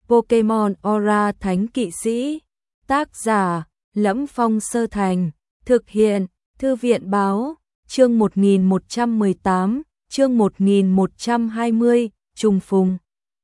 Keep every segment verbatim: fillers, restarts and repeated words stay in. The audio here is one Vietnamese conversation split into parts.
Pokemon Aura Thánh Kỵ Sĩ. Tác giả: Lẫm Phong Sơ Thành. Thực hiện: Thư viện Báo. Chương một nghìn một trăm mười tám, chương một nghìn một trăm hai mươi, trùng phùng.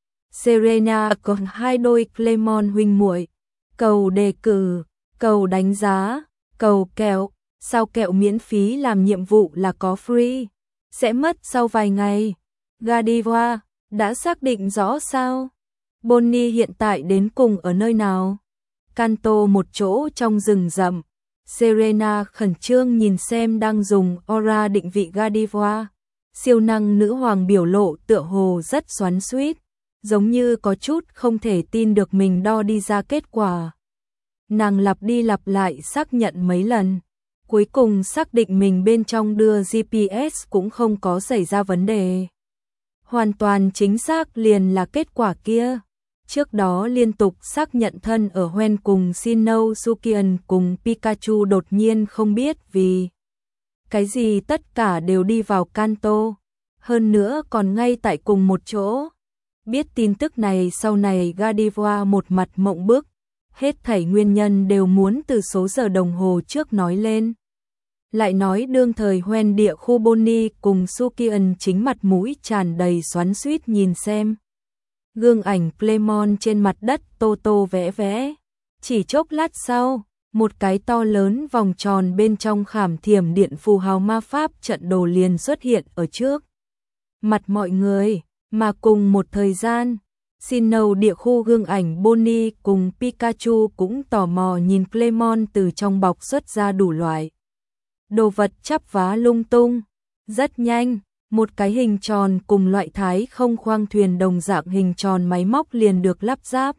Serena có hai đôi Clemon huynh muội. Cầu đề cử, cầu đánh giá, cầu kẹo. Sao kẹo miễn phí làm nhiệm vụ là có free? Sẽ mất sau vài ngày. Godiva, đã xác định rõ sao? Bonnie hiện tại đến cùng ở nơi nào? Kanto một chỗ trong rừng rậm. Serena khẩn trương nhìn xem đang dùng aura định vị Godiva. Siêu năng nữ hoàng biểu lộ tựa hồ rất xoắn xuýt, giống như có chút không thể tin được mình đo đi ra kết quả. Nàng lặp đi lặp lại xác nhận mấy lần, cuối cùng xác định mình bên trong đưa giê pê ét cũng không có xảy ra vấn đề. Hoàn toàn chính xác liền là kết quả kia. Trước đó liên tục xác nhận thân ở Hoenn cùng Sinnoh Sukian cùng Pikachu đột nhiên không biết vì cái gì tất cả đều đi vào Kanto, hơn nữa còn ngay tại cùng một chỗ. Biết tin tức này sau này Godiva một mặt mộng bức, hết thảy nguyên nhân đều muốn từ số giờ đồng hồ trước nói lên. Lại nói đương thời Hoenn địa khu Bonnie cùng Sukian chính mặt mũi tràn đầy xoắn xuýt nhìn xem gương ảnh Clemon trên mặt đất tô tô vẽ vẽ. Chỉ chốc lát sau, một cái to lớn vòng tròn bên trong khảm thiểm điện phù hào ma pháp trận đồ liền xuất hiện ở trước mặt mọi người, mà cùng một thời gian, Sinnoh địa khu gương ảnh Bonnie cùng Pikachu cũng tò mò nhìn Clemon từ trong bọc xuất ra đủ loại đồ vật chắp vá lung tung. Rất nhanh, một cái hình tròn cùng loại thái không khoang thuyền đồng dạng hình tròn máy móc liền được lắp ráp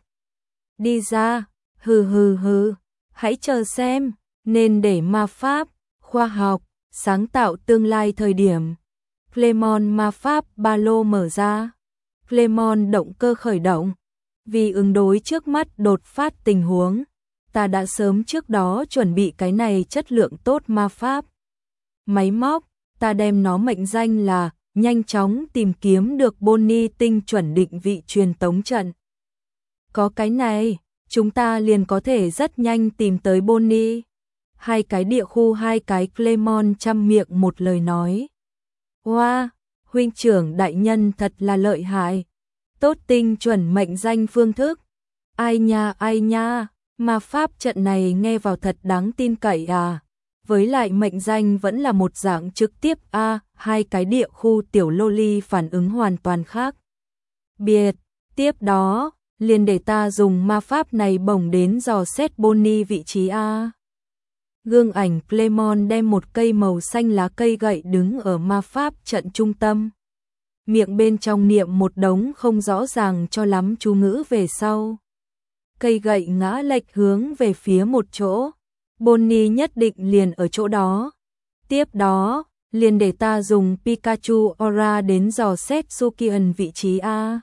đi ra. Hừ hừ hừ, hãy chờ xem, nên để ma pháp, khoa học, sáng tạo tương lai thời điểm. Clemon ma pháp ba lô mở ra. Clemon động cơ khởi động. Vì ứng đối trước mắt đột phát tình huống, ta đã sớm trước đó chuẩn bị cái này chất lượng tốt ma pháp máy móc. Ta đem nó mệnh danh là nhanh chóng tìm kiếm được Bonnie tinh chuẩn định vị truyền tống trận. Có cái này, chúng ta liền có thể rất nhanh tìm tới Bonnie. Hai cái địa khu hai cái Clemon chăm miệng một lời nói. Wow, huynh trưởng đại nhân thật là lợi hại. Tốt tinh chuẩn mệnh danh phương thức. Ai nha ai nha, mà pháp trận này nghe vào thật đáng tin cậy à. Với lại mệnh danh vẫn là một dạng trực tiếp a, à, hai cái địa khu tiểu loli phản ứng hoàn toàn khác biệt. Tiếp đó, liền để ta dùng ma pháp này bổng đến dò xét Bonnie vị trí a. À. Gương ảnh Clemon đem một cây màu xanh lá cây gậy đứng ở ma pháp trận trung tâm. Miệng bên trong niệm một đống không rõ ràng cho lắm chú ngữ về sau. Cây gậy ngã lệch hướng về phía một chỗ. Bonnie nhất định liền ở chỗ đó. Tiếp đó, liền để ta dùng Pikachu Aura đến dò xét Sukian vị trí a.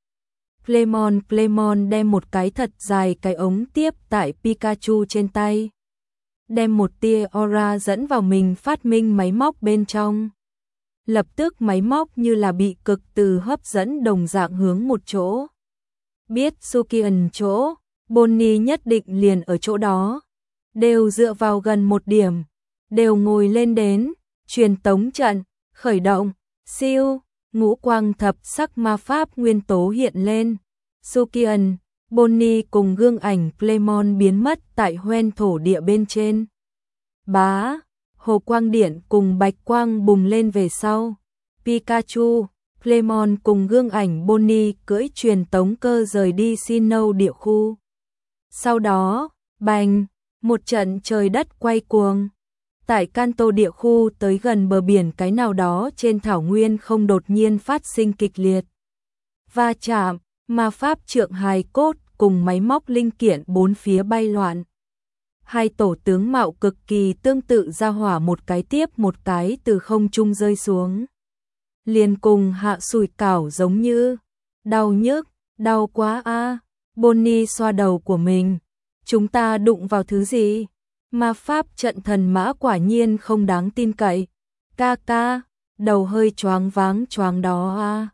Clemon Clemon đem một cái thật dài cái ống tiếp tại Pikachu trên tay. Đem một tia Aura dẫn vào mình phát minh máy móc bên trong. Lập tức máy móc như là bị cực từ hấp dẫn đồng dạng hướng một chỗ. Biết Sukian chỗ, Bonnie nhất định liền ở chỗ đó. Đều dựa vào gần một điểm, đều ngồi lên đến, truyền tống trận, khởi động, siêu, ngũ quang thập sắc ma pháp nguyên tố hiện lên. Sukian, Bonnie cùng gương ảnh Clemon biến mất tại Hoenn thổ địa bên trên. Bá, hồ quang điện cùng bạch quang bùng lên về sau. Pikachu, Clemon cùng gương ảnh Bonnie cưỡi truyền tống cơ rời đi Sinnoh địa khu. Sau đó, bành, một trận trời đất quay cuồng. Tại Kanto địa khu tới gần bờ biển cái nào đó trên thảo nguyên không đột nhiên phát sinh kịch liệt va chạm, ma pháp trượng hài cốt cùng máy móc linh kiện bốn phía bay loạn. Hai tổ tướng mạo cực kỳ tương tự ra hỏa một cái tiếp một cái từ không trung rơi xuống. Liền cùng hạ sủi cảo giống như. Đau nhức, đau quá a. Bonnie xoa đầu của mình. Chúng ta đụng vào thứ gì? Ma pháp trận thần mã quả nhiên không đáng tin cậy. Ca ca, đầu hơi choáng váng choáng đó a.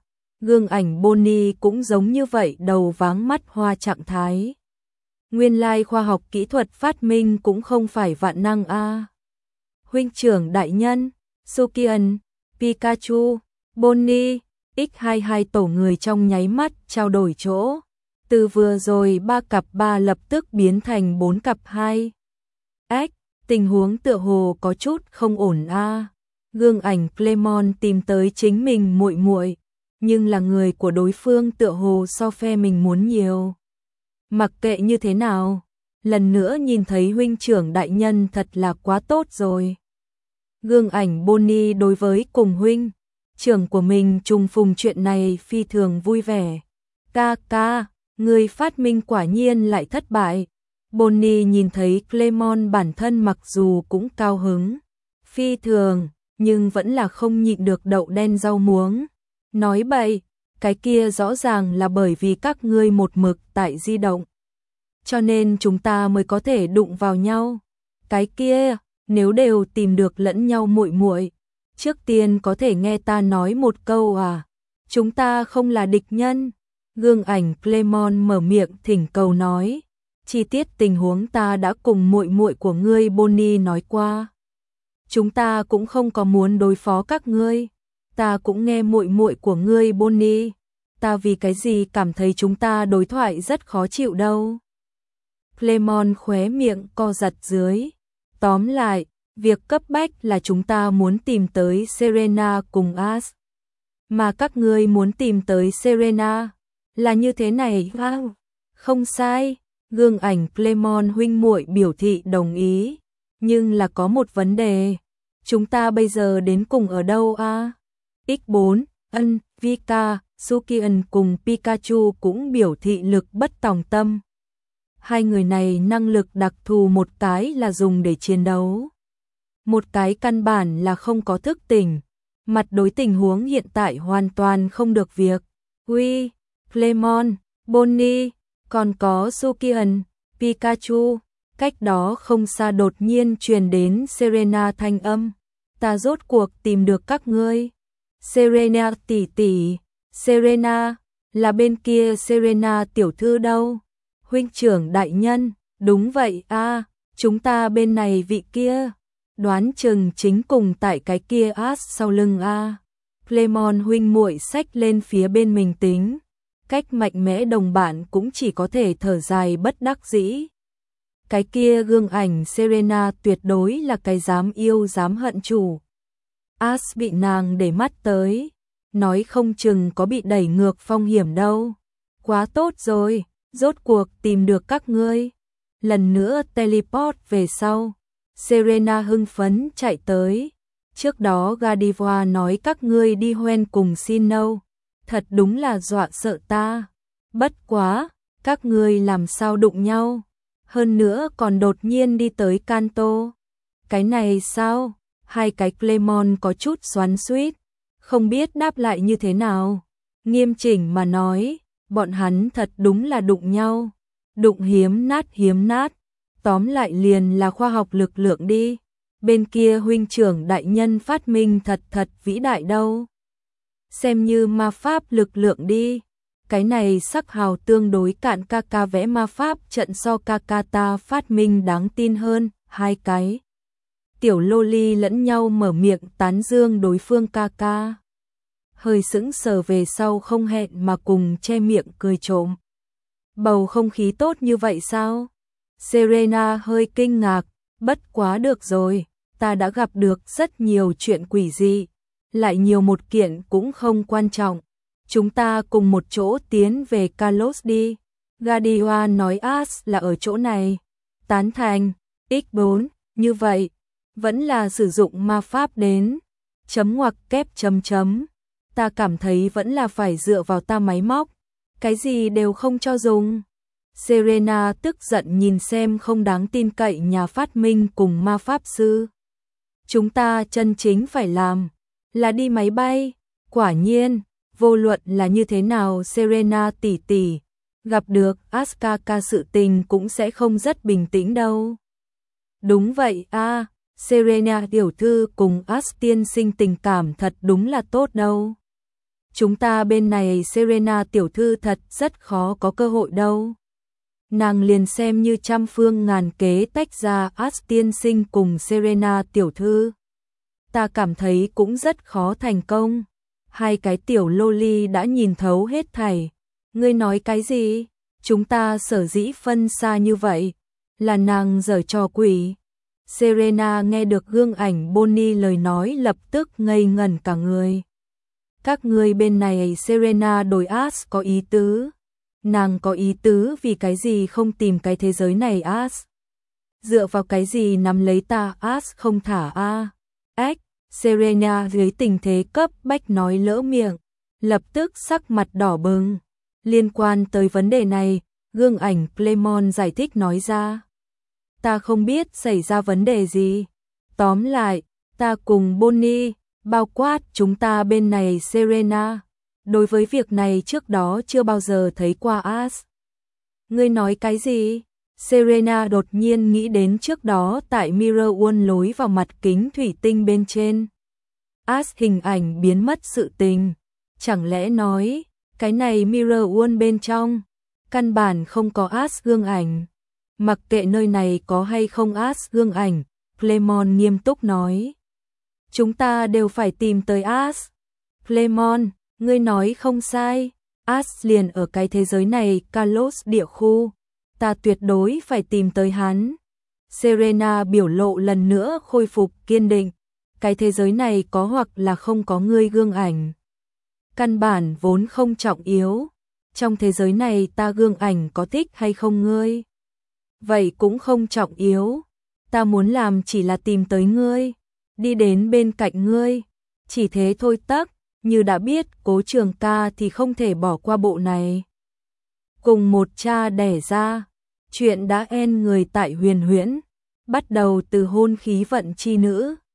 Gương ảnh Bonnie cũng giống như vậy, đầu váng mắt hoa trạng thái. Nguyên lai khoa học kỹ thuật phát minh cũng không phải vạn năng a. À. Huynh trưởng đại nhân, Sukian, Pikachu, Bonnie, nhân hai mươi hai tổ người trong nháy mắt trao đổi chỗ. Từ vừa rồi ba cặp ba lập tức biến thành bốn cặp hai. Ách, tình huống tựa hồ có chút không ổn a. À. Gương ảnh Clemon tìm tới chính mình muội muội, nhưng là người của đối phương tựa hồ so phe mình muốn nhiều. Mặc kệ như thế nào, lần nữa nhìn thấy huynh trưởng đại nhân thật là quá tốt rồi. Gương ảnh Bonnie đối với cùng huynh trưởng của mình trùng phùng chuyện này phi thường vui vẻ. Ca ca, người phát minh quả nhiên lại thất bại. Bonnie nhìn thấy Clemon bản thân mặc dù cũng cao hứng, phi thường, nhưng vẫn là không nhịn được đậu đen rau muống. Nói bậy, cái kia rõ ràng là bởi vì các ngươi một mực tại di động, cho nên chúng ta mới có thể đụng vào nhau. Cái kia, nếu đều tìm được lẫn nhau muội muội, trước tiên có thể nghe ta nói một câu à? Chúng ta không là địch nhân. Gương ảnh Clemon mở miệng thỉnh cầu nói, chi tiết tình huống ta đã cùng muội muội của ngươi Bonnie nói qua. Chúng ta cũng không có muốn đối phó các ngươi. Ta cũng nghe muội muội của ngươi Bonnie, ta vì cái gì cảm thấy chúng ta đối thoại rất khó chịu đâu. Clemon khóe miệng co giật dưới. Tóm lại, việc cấp bách là chúng ta muốn tìm tới Serena cùng Ash. Mà các ngươi muốn tìm tới Serena. Là như thế này, wow. Không sai, gương ảnh Clemon huynh muội biểu thị đồng ý. Nhưng là có một vấn đề. Chúng ta bây giờ đến cùng ở đâu a? À? nhân bốn, ân, Vika, Sukian cùng Pikachu cũng biểu thị lực bất tòng tâm. Hai người này năng lực đặc thù, một cái là dùng để chiến đấu, một cái căn bản là không có thức tỉnh. Mặt đối tình huống hiện tại hoàn toàn không được việc. Uy, Clemon, Bonnie, còn có Sukian, Pikachu. Cách đó không xa đột nhiên truyền đến Serena thanh âm. Ta rốt cuộc tìm được các ngươi. Serena tỷ tỷ, Serena, là bên kia Serena tiểu thư đâu? Huynh trưởng đại nhân, đúng vậy a, à, chúng ta bên này vị kia. Đoán chừng chính cùng tại cái kia Ash sau lưng a. À. Clemon huynh muội xách lên phía bên mình tính. Cách mạnh mẽ đồng bạn cũng chỉ có thể thở dài bất đắc dĩ. Cái kia gương ảnh Serena tuyệt đối là cái dám yêu dám hận chủ. Ash bị nàng để mắt tới, nói không chừng có bị đẩy ngược phong hiểm đâu. Quá tốt rồi, rốt cuộc tìm được các ngươi. Lần nữa teleport về sau, Serena hưng phấn chạy tới. Trước đó Godiva nói các ngươi đi hoen cùng Sinnoh, thật đúng là dọa sợ ta. Bất quá, các ngươi làm sao đụng nhau? Hơn nữa còn đột nhiên đi tới Kanto. Cái này sao? Hai cái Clemon có chút xoắn xuýt, không biết đáp lại như thế nào. Nghiêm chỉnh mà nói, bọn hắn thật đúng là đụng nhau. Đụng hiếm nát hiếm nát. Tóm lại liền là khoa học lực lượng đi. Bên kia huynh trưởng đại nhân phát minh thật thật vĩ đại đâu. Xem như ma pháp lực lượng đi. Cái này sắc hào tương đối cạn, ca ca vẽ ma pháp trận so ca ca ta phát minh đáng tin hơn. Hai cái tiểu loli lẫn nhau mở miệng tán dương đối phương ca ca. Hơi sững sờ về sau không hẹn mà cùng che miệng cười trộm. Bầu không khí tốt như vậy sao? Serena hơi kinh ngạc, bất quá được rồi, ta đã gặp được rất nhiều chuyện quỷ dị, lại nhiều một kiện cũng không quan trọng. Chúng ta cùng một chỗ tiến về Kalos đi. Godiva nói Ash là ở chỗ này. Tán thành, nhân bốn, như vậy, vẫn là sử dụng ma pháp đến. Chấm ngoặc kép chấm chấm. Ta cảm thấy vẫn là phải dựa vào ta máy móc. Cái gì đều không cho dùng. Serena tức giận nhìn xem không đáng tin cậy nhà phát minh cùng ma pháp sư. Chúng ta chân chính phải làm là đi máy bay. Quả nhiên, vô luận là như thế nào Serena tỷ tỷ, gặp được Askaka sự tình cũng sẽ không rất bình tĩnh đâu. Đúng vậy a, à, Serena tiểu thư cùng Ash tiên sinh tình cảm thật đúng là tốt đâu. chúng ta bên này Serena tiểu thư thật rất khó có cơ hội đâu. Nàng liền xem như trăm phương ngàn kế tách ra As tiên sinh cùng Serena tiểu thư. Ta cảm thấy cũng rất khó thành công. Hai cái tiểu loli đã nhìn thấu hết thảy. Ngươi nói cái gì? Chúng ta sở dĩ phân xa như vậy, là nàng giở trò quỷ. Serena nghe được gương ảnh Bonnie lời nói lập tức ngây ngẩn cả người. Các ngươi bên này Serena đối As có ý tứ. Nàng có ý tứ vì cái gì không tìm cái thế giới này As? Dựa vào cái gì nắm lấy ta As không thả a? Ách, Serena dưới tình thế cấp bách nói lỡ miệng, lập tức sắc mặt đỏ bừng. Liên quan tới vấn đề này, gương ảnh Clement giải thích nói ra. Ta không biết xảy ra vấn đề gì. Tóm lại, ta cùng Bonnie, bao quát chúng ta bên này Serena. Đối với việc này trước đó chưa bao giờ thấy qua As. Ngươi nói cái gì? Serena đột nhiên nghĩ đến trước đó tại Mirror World lối vào mặt kính thủy tinh bên trên. As hình ảnh biến mất sự tình. Chẳng lẽ nói, cái này Mirror World bên trong, căn bản không có As gương ảnh. Mặc kệ nơi này có hay không As gương ảnh, Clement nghiêm túc nói. Chúng ta đều phải tìm tới As. Clement, ngươi nói không sai. As liền ở cái thế giới này, Carlos địa khu. Ta tuyệt đối phải tìm tới hắn. Serena biểu lộ lần nữa khôi phục kiên định. Cái thế giới này có hoặc là không có ngươi gương ảnh. Căn bản vốn không trọng yếu. Trong thế giới này ta gương ảnh có thích hay không ngươi? Vậy cũng không trọng yếu. Ta muốn làm chỉ là tìm tới ngươi. Đi đến bên cạnh ngươi. Chỉ thế thôi tắc. Như đã biết Cố Trường Ca thì không thể bỏ qua bộ này. Cùng một cha đẻ ra. Chuyện đã end người tại Huyền Huyễn. Bắt đầu từ hôn khí vận chi nữ.